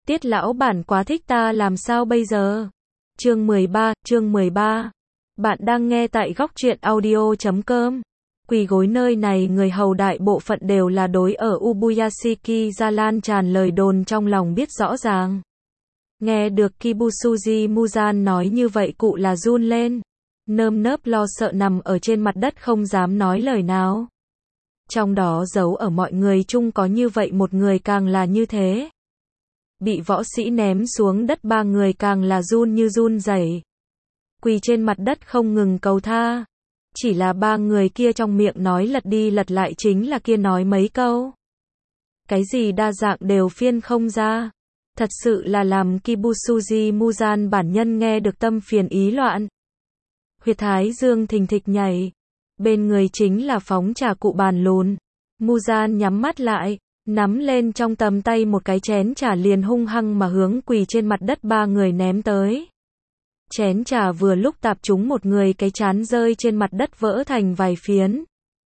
Tiết lão bản quá thích ta làm sao bây giờ? Chương 13. Bạn đang nghe tại góc truyện audio.com. Quỳ gối nơi này người hầu đại bộ phận đều là đối ở Ubuyashiki ra lan tràn lời đồn trong lòng biết rõ ràng. Nghe được Kibusuji Muzan nói như vậy cụ là run lên. Nơm nớp lo sợ nằm ở trên mặt đất không dám nói lời nào. Trong đó giấu ở mọi người chung có như vậy một người càng là như thế. Bị võ sĩ ném xuống đất ba người càng là run như run rẩy. Quỳ trên mặt đất không ngừng cầu tha. Chỉ là ba người kia trong miệng nói lật đi lật lại chính là kia nói mấy câu. Cái gì đa dạng đều phiên không ra. Thật sự là làm Kibusuji Muzan bản nhân nghe được tâm phiền ý loạn. Huyệt thái dương thình thịch nhảy. Bên người chính là phóng trà cụ bàn lùn. Muzan nhắm mắt lại, nắm lên trong tầm tay một cái chén trà liền hung hăng mà hướng quỳ trên mặt đất ba người ném tới. Chén trà vừa lúc tạp trúng một người cái trán rơi trên mặt đất vỡ thành vài phiến.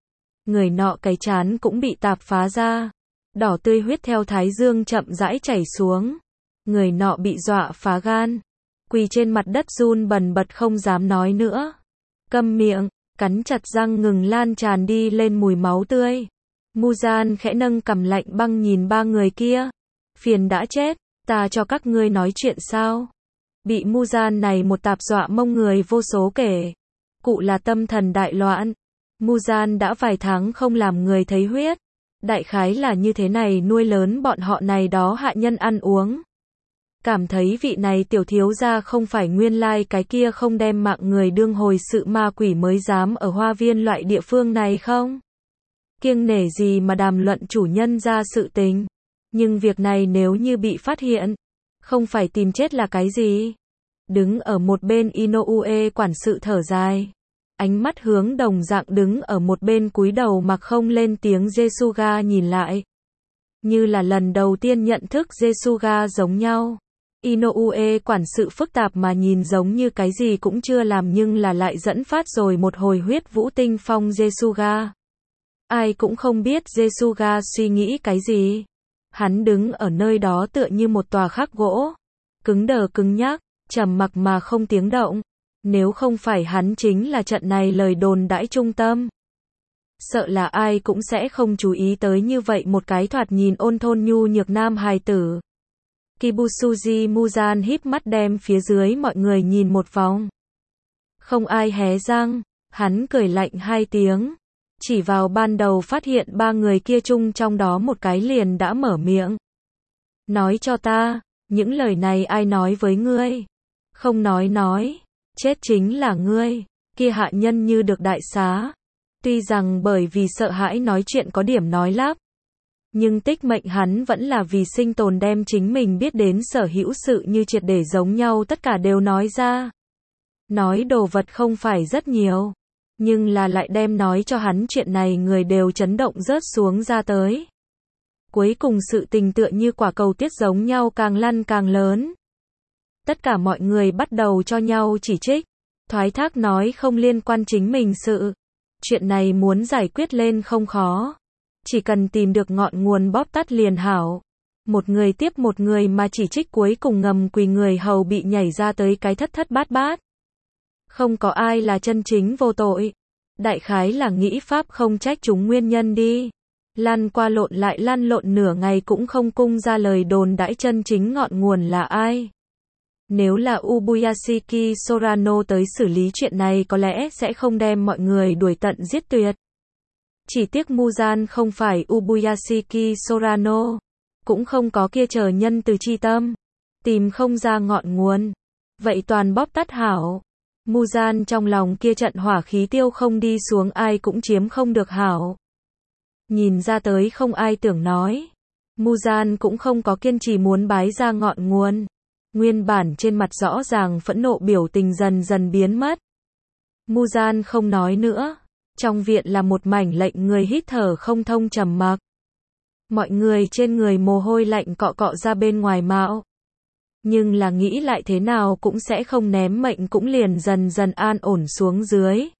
Người nọ cái trán cũng bị tạp phá ra. Đỏ tươi huyết theo thái dương chậm rãi chảy xuống. Người nọ bị dọa phá gan. Quỳ trên mặt đất run bần bật không dám nói nữa. Câm miệng, cắn chặt răng ngừng lan tràn đi lên mùi máu tươi. Muzan khẽ nâng cằm lạnh băng nhìn ba người kia. Phiền đã chết, ta cho các ngươi nói chuyện sao? Bị Muzan này một tạp dọa mông người vô số kể. Cụ là tâm thần đại loạn. Muzan đã vài tháng không làm người thấy huyết. Đại khái là như thế này nuôi lớn bọn họ này đó hạ nhân ăn uống. Cảm thấy vị này tiểu thiếu gia không phải nguyên lai cái kia không đem mạng người đương hồi sự ma quỷ mới dám ở hoa viên loại địa phương này không? Kiêng nể gì mà đàm luận chủ nhân ra sự tình. Nhưng việc này nếu như bị phát hiện, không phải tìm chết là cái gì? Đứng ở một bên Inoue quản sự thở dài. Ánh mắt hướng đồng dạng đứng ở một bên cúi đầu mặc không lên tiếng Jesuga nhìn lại. Như là lần đầu tiên nhận thức Jesuga giống nhau. Inoue quản sự phức tạp mà nhìn giống như cái gì cũng chưa làm nhưng là lại dẫn phát rồi một hồi huyết vũ tinh phong Jesuga. Ai cũng không biết Jesuga suy nghĩ cái gì. Hắn đứng ở nơi đó tựa như một tòa khắc gỗ. Cứng đờ cứng nhắc, trầm mặc mà không tiếng động. Nếu không phải hắn chính là trận này lời đồn đãi trung tâm. Sợ là ai cũng sẽ không chú ý tới như vậy một cái thoạt nhìn ôn thôn nhu nhược nam hài tử. Kibusuji Muzan híp mắt đem phía dưới mọi người nhìn một vòng. Không ai hé răng, hắn cười lạnh hai tiếng. Chỉ vào ban đầu phát hiện ba người kia chung trong đó một cái liền đã mở miệng. Nói cho ta, những lời này ai nói với ngươi? Không nói, chết chính là ngươi. Kia hạ nhân như được đại xá. Tuy rằng bởi vì sợ hãi nói chuyện có điểm nói lắp. Nhưng tích mệnh hắn vẫn là vì sinh tồn đem chính mình biết đến sở hữu sự như triệt để giống nhau tất cả đều nói ra. Nói đồ vật không phải rất nhiều. Nhưng là lại đem nói cho hắn chuyện này người đều chấn động rớt xuống ra tới. Cuối cùng sự tình tựa như quả cầu tiết giống nhau càng lăn càng lớn. Tất cả mọi người bắt đầu cho nhau chỉ trích. Thoái thác nói không liên quan chính mình sự. Chuyện này muốn giải quyết lên không khó. Chỉ cần tìm được ngọn nguồn bóp tắt liền hảo. Một người tiếp một người mà chỉ trích cuối cùng ngầm quỳ người hầu bị nhảy ra tới cái thất thất bát bát. Không có ai là chân chính vô tội. Đại khái là nghĩ pháp không trách chúng nguyên nhân đi. Lăn qua lộn lại lăn lộn nửa ngày cũng không cung ra lời đồn đãi chân chính ngọn nguồn là ai. Nếu là Ubuyashiki Sorano tới xử lý chuyện này có lẽ sẽ không đem mọi người đuổi tận giết tuyệt. Chỉ tiếc Muzan không phải Ubuyashiki Sorano. Cũng không có kia chờ nhân từ chi tâm. Tìm không ra ngọn nguồn. Vậy toàn bóp tắt hảo. Muzan trong lòng kia trận hỏa khí tiêu không đi xuống ai cũng chiếm không được hảo. Nhìn ra tới không ai tưởng nói. Muzan cũng không có kiên trì muốn bái ra ngọn nguồn. Nguyên bản trên mặt rõ ràng phẫn nộ biểu tình dần dần biến mất. Muzan không nói nữa. Trong viện là một mảnh lệnh người hít thở không thông trầm mặc. Mọi người trên người mồ hôi lạnh cọ cọ ra bên ngoài mạo. Nhưng là nghĩ lại thế nào cũng sẽ không ném mệnh cũng liền dần dần an ổn xuống dưới.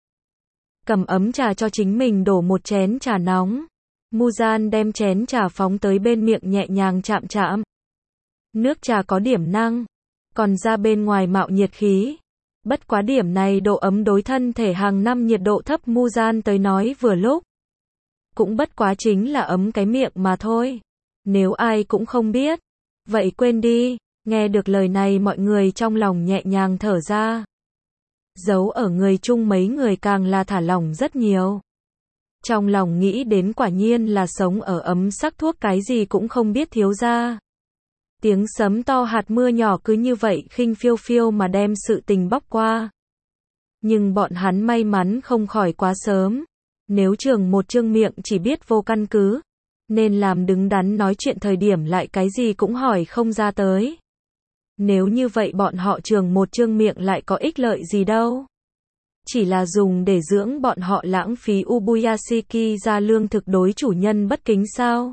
Cầm ấm trà cho chính mình đổ một chén trà nóng. Muzan đem chén trà phóng tới bên miệng nhẹ nhàng chạm chạm. Nước trà có điểm năng, còn ra bên ngoài mạo nhiệt khí. Bất quá điểm này độ ấm đối thân thể hàng năm nhiệt độ thấp Muzan tới nói vừa lúc. Cũng bất quá chính là ấm cái miệng mà thôi. Nếu ai cũng không biết, vậy quên đi. Nghe được lời này mọi người trong lòng nhẹ nhàng thở ra. Giấu ở người chung mấy người càng là thả lỏng rất nhiều. Trong lòng nghĩ đến quả nhiên là sống ở ấm sắc thuốc cái gì cũng không biết thiếu ra. Tiếng sấm to hạt mưa nhỏ cứ như vậy khinh phiêu phiêu mà đem sự tình bóc qua. Nhưng bọn hắn may mắn không khỏi quá sớm. Nếu trường một trương miệng chỉ biết vô căn cứ, nên làm đứng đắn nói chuyện thời điểm lại cái gì cũng hỏi không ra tới. Nếu như vậy bọn họ trường một trương miệng lại có ích lợi gì đâu. Chỉ là dùng để dưỡng bọn họ lãng phí Ubuyashiki ra lương thực đối chủ nhân bất kính sao.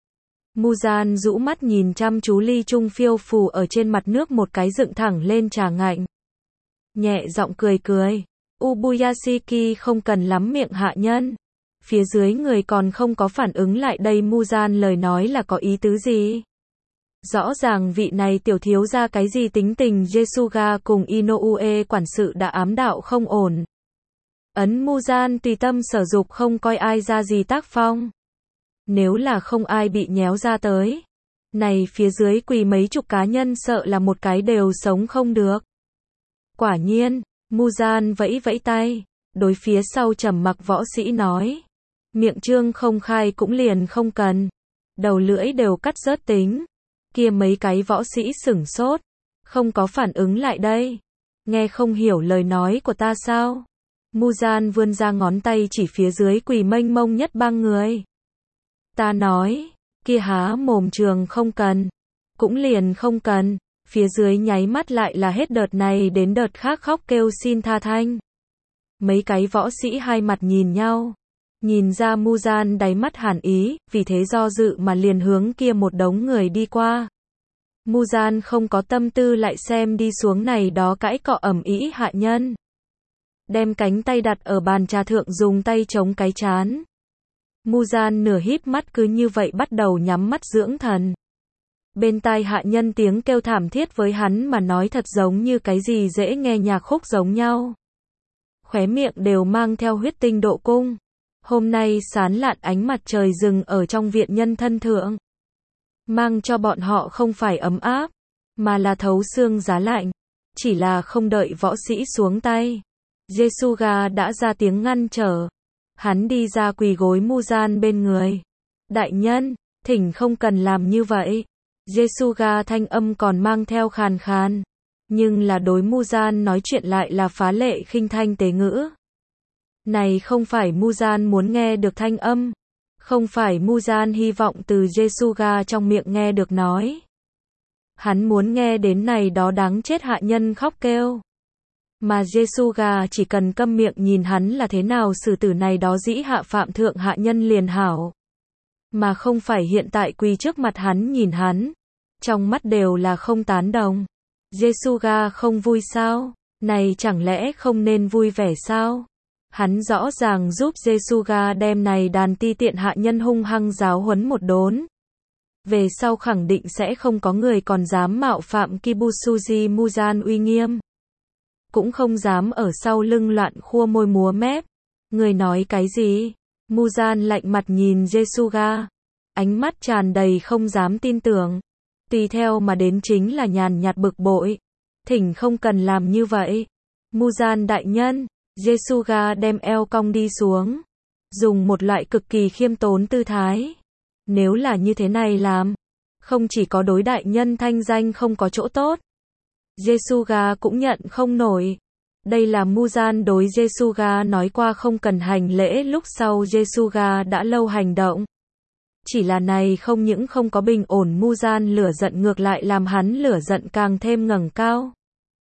Muzan rũ mắt nhìn chăm chú ly chung phiêu phù ở trên mặt nước một cái dựng thẳng lên trà ngạnh. Nhẹ giọng cười cười. Ubuyashiki không cần lắm miệng hạ nhân. Phía dưới người còn không có phản ứng lại đây Muzan lời nói là có ý tứ gì. Rõ ràng vị này tiểu thiếu ra cái gì tính tình Jesuga cùng Inoue quản sự đã ám đạo không ổn. Ấn Muzan tùy tâm sở dục không coi ai ra gì tác phong. Nếu là không ai bị nhéo ra tới. Này phía dưới quỳ mấy chục cá nhân sợ là một cái đều sống không được. Quả nhiên, Muzan vẫy vẫy tay. Đối phía sau trầm mặc võ sĩ nói. Miệng trương không khai cũng liền không cần. Đầu lưỡi đều cắt rớt tính. Kia mấy cái võ sĩ sửng sốt. Không có phản ứng lại đây. Nghe không hiểu lời nói của ta sao? Muzan vươn ra ngón tay chỉ phía dưới quỳ mênh mông nhất bang người. Ta nói, kia há mồm trường không cần. Cũng liền không cần. Phía dưới nháy mắt lại là hết đợt này đến đợt khác khóc kêu xin tha thanh. Mấy cái võ sĩ hai mặt nhìn nhau. Nhìn ra Muzan đáy mắt hàn ý, vì thế do dự mà liền hướng kia một đống người đi qua. Muzan không có tâm tư lại xem đi xuống này đó cãi cọ ầm ĩ hạ nhân. Đem cánh tay đặt ở bàn trà thượng dùng tay chống cái trán. Muzan nửa híp mắt cứ như vậy bắt đầu nhắm mắt dưỡng thần. Bên tai hạ nhân tiếng kêu thảm thiết với hắn mà nói thật giống như cái gì dễ nghe nhạc khúc giống nhau. Khóe miệng đều mang theo huyết tinh độ cung. Hôm nay sán lạn ánh mặt trời rừng ở trong viện nhân thân thượng. Mang cho bọn họ không phải ấm áp, mà là thấu xương giá lạnh. Chỉ là không đợi võ sĩ xuống tay. Jesuga đã ra tiếng ngăn trở. Hắn đi ra quỳ gối Muzan bên người. Đại nhân, thỉnh không cần làm như vậy. Jesuga thanh âm còn mang theo khàn khàn. Nhưng là đối Muzan nói chuyện lại là phá lệ khinh thanh tế ngữ. Này không phải Muzan muốn nghe được thanh âm. Không phải Muzan hy vọng từ Jesuga trong miệng nghe được nói. Hắn muốn nghe đến này đó đáng chết hạ nhân khóc kêu. Mà Jesuga chỉ cần câm miệng nhìn hắn là thế nào xử tử này đó dĩ hạ phạm thượng hạ nhân liền hảo. Mà không phải hiện tại quỳ trước mặt hắn nhìn hắn. Trong mắt đều là không tán đồng. Jesuga không vui sao? Này chẳng lẽ không nên vui vẻ sao? Hắn rõ ràng giúp Jesuga đem này đàn ti tiện hạ nhân hung hăng giáo huấn một đốn. Về sau khẳng định sẽ không có người còn dám mạo phạm Kibusuji Muzan uy nghiêm. Cũng không dám ở sau lưng loạn khua môi múa mép. Người nói cái gì? Muzan lạnh mặt nhìn Jesuga. Ánh mắt tràn đầy không dám tin tưởng. Tùy theo mà đến chính là nhàn nhạt bực bội. Thỉnh không cần làm như vậy. Muzan đại nhân. Jesuga đem eo cong đi xuống. Dùng một loại cực kỳ khiêm tốn tư thái. Nếu là như thế này làm. Không chỉ có đối đại nhân thanh danh không có chỗ tốt. Jesuga cũng nhận không nổi. Đây là Muzan đối Jesuga nói qua không cần hành lễ lúc sau Jesuga đã lâu hành động. Chỉ là này không những không có bình ổn Muzan lửa giận ngược lại làm hắn lửa giận càng thêm ngẩng cao.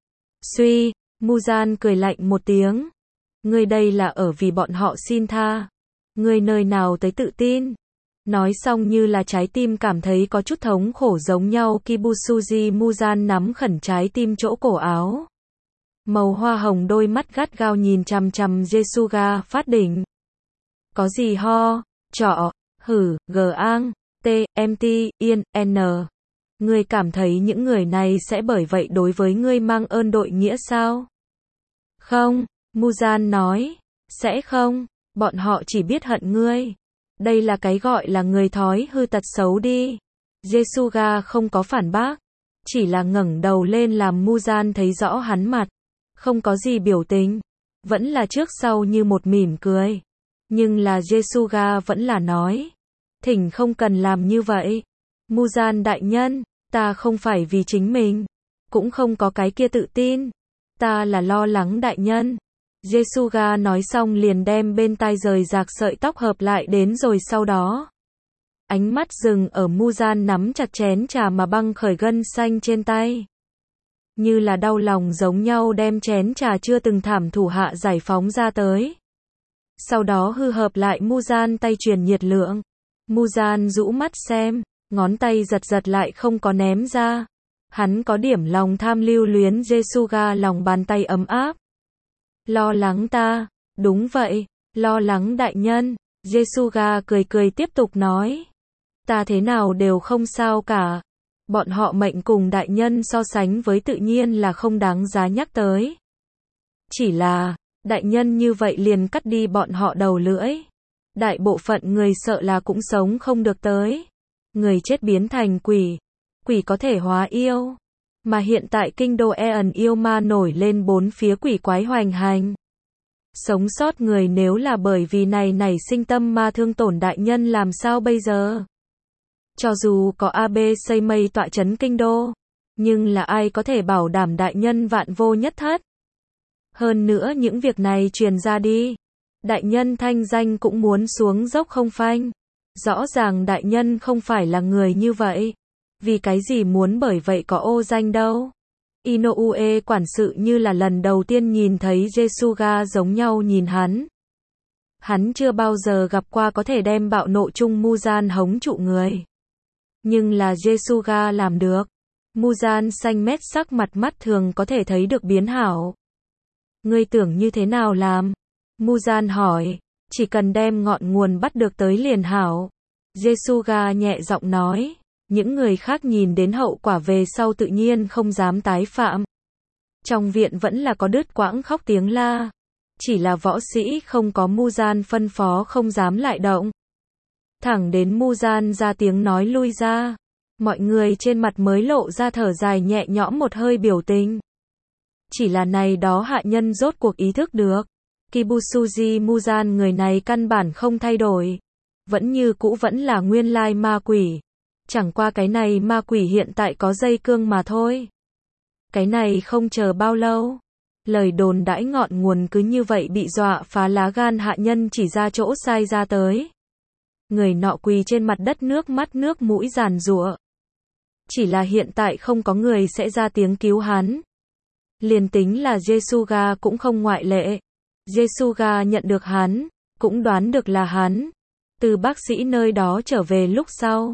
Suy, Muzan cười lạnh một tiếng. Ngươi đây là ở vì bọn họ xin tha. Ngươi nơi nào tới tự tin. Nói xong như là trái tim cảm thấy có chút thống khổ giống nhau Kibusuji Muzan nắm khẩn trái tim chỗ cổ áo. Màu hoa hồng đôi mắt gắt gao nhìn chằm chằm Jesuga phát đỉnh. Có gì ho, trọ, hử, g ang, t, mt, yên, n. Ngươi cảm thấy những người này sẽ bởi vậy đối với ngươi mang ơn đội nghĩa sao? Không, Muzan nói, sẽ không, bọn họ chỉ biết hận ngươi. Đây là cái gọi là người thói hư tật xấu đi. Jesuga không có phản bác, chỉ là ngẩng đầu lên làm Muzan thấy rõ hắn mặt, không có gì biểu tình, vẫn là trước sau như một mỉm cười. Nhưng là Jesuga vẫn là nói, thỉnh không cần làm như vậy. Muzan đại nhân, ta không phải vì chính mình, cũng không có cái kia tự tin, ta là lo lắng đại nhân. Jesuga nói xong liền đem bên tai rời rạc sợi tóc hợp lại đến rồi sau đó. Ánh mắt dừng ở Muzan nắm chặt chén trà mà băng khởi gân xanh trên tay. Như là đau lòng giống nhau đem chén trà chưa từng thảm thủ hạ giải phóng ra tới. Sau đó hư hợp lại Muzan tay truyền nhiệt lượng. Muzan rũ mắt xem, ngón tay giật giật lại không có ném ra. Hắn có điểm lòng tham lưu luyến Jesuga lòng bàn tay ấm áp. Lo lắng ta, đúng vậy, lo lắng đại nhân. Jesuga cười cười tiếp tục nói. Ta thế nào đều không sao cả. Bọn họ mệnh cùng đại nhân so sánh với tự nhiên là không đáng giá nhắc tới. Chỉ là, đại nhân như vậy liền cắt đi bọn họ đầu lưỡi. Đại bộ phận người sợ là cũng sống không được tới. Người chết biến thành quỷ. Quỷ có thể hóa yêu. Mà hiện tại kinh đô Eon yêu ma nổi lên bốn phía quỷ quái hoành hành. Sống sót người nếu là bởi vì này nảy sinh tâm ma thương tổn đại nhân làm sao bây giờ? Cho dù có AB xây mây tọa chấn kinh đô, nhưng là ai có thể bảo đảm đại nhân vạn vô nhất thất? Hơn nữa những việc này truyền ra đi, đại nhân thanh danh cũng muốn xuống dốc không phanh. Rõ ràng đại nhân không phải là người như vậy. Vì cái gì muốn bởi vậy có ô danh đâu? Inoue quản sự như là lần đầu tiên nhìn thấy Jesuga giống nhau nhìn hắn. Hắn chưa bao giờ gặp qua có thể đem bạo nộ chung Muzan hống trụ người. Nhưng là Jesuga làm được. Muzan xanh mét sắc mặt mắt thường có thể thấy được biến hảo. Ngươi tưởng như thế nào làm? Muzan hỏi, chỉ cần đem ngọn nguồn bắt được tới liền hảo. Jesuga nhẹ giọng nói, những người khác nhìn đến hậu quả về sau tự nhiên không dám tái phạm. Trong viện vẫn là có đứt quãng khóc tiếng la. Chỉ là võ sĩ không có Muzan phân phó không dám lại động. Thẳng đến Muzan ra tiếng nói lui ra. Mọi người trên mặt mới lộ ra thở dài nhẹ nhõm một hơi biểu tình. Chỉ là này đó hạ nhân rốt cuộc ý thức được. Kibusuji Muzan người này căn bản không thay đổi. Vẫn như cũ vẫn là nguyên lai ma quỷ. Chẳng qua cái này ma quỷ hiện tại có dây cương mà thôi. Cái này không chờ bao lâu. Lời đồn đãi ngọn nguồn cứ như vậy bị dọa phá lá gan hạ nhân chỉ ra chỗ sai ra tới. Người nọ quỳ trên mặt đất nước mắt nước mũi giàn giụa. Chỉ là hiện tại không có người sẽ ra tiếng cứu hắn. Liền tính là Jesuga cũng không ngoại lệ. Jesuga nhận được hắn, cũng đoán được là hắn. Từ bác sĩ nơi đó trở về lúc sau.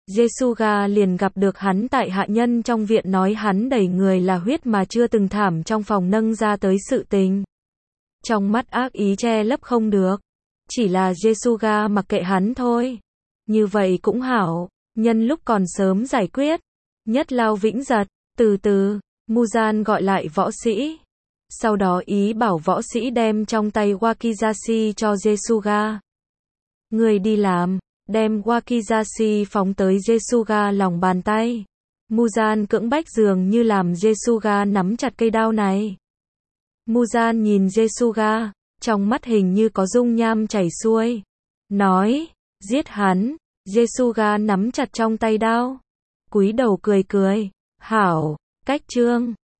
Jesuga liền gặp được hắn tại hạ nhân trong viện nói hắn đầy người là huyết mà chưa từng thảm trong phòng nâng ra tới sự tình. Trong mắt ác ý che lấp không được. Chỉ là Jesuga mặc kệ hắn thôi. Như vậy cũng hảo, nhân lúc còn sớm giải quyết. Nhất lao vĩnh giật, từ từ, Muzan gọi lại võ sĩ. Sau đó ý bảo võ sĩ đem trong tay Wakizashi cho Jesuga. Người đi làm. Đem Wakizashi phóng tới Jesuga lòng bàn tay. Muzan cưỡng bách dường như làm Jesuga nắm chặt cây đao này. Muzan nhìn Jesuga, trong mắt hình như có dung nham chảy xuôi. Nói, giết hắn. Jesuga nắm chặt trong tay đao. Cúi đầu cười cười. Hảo, cách trương.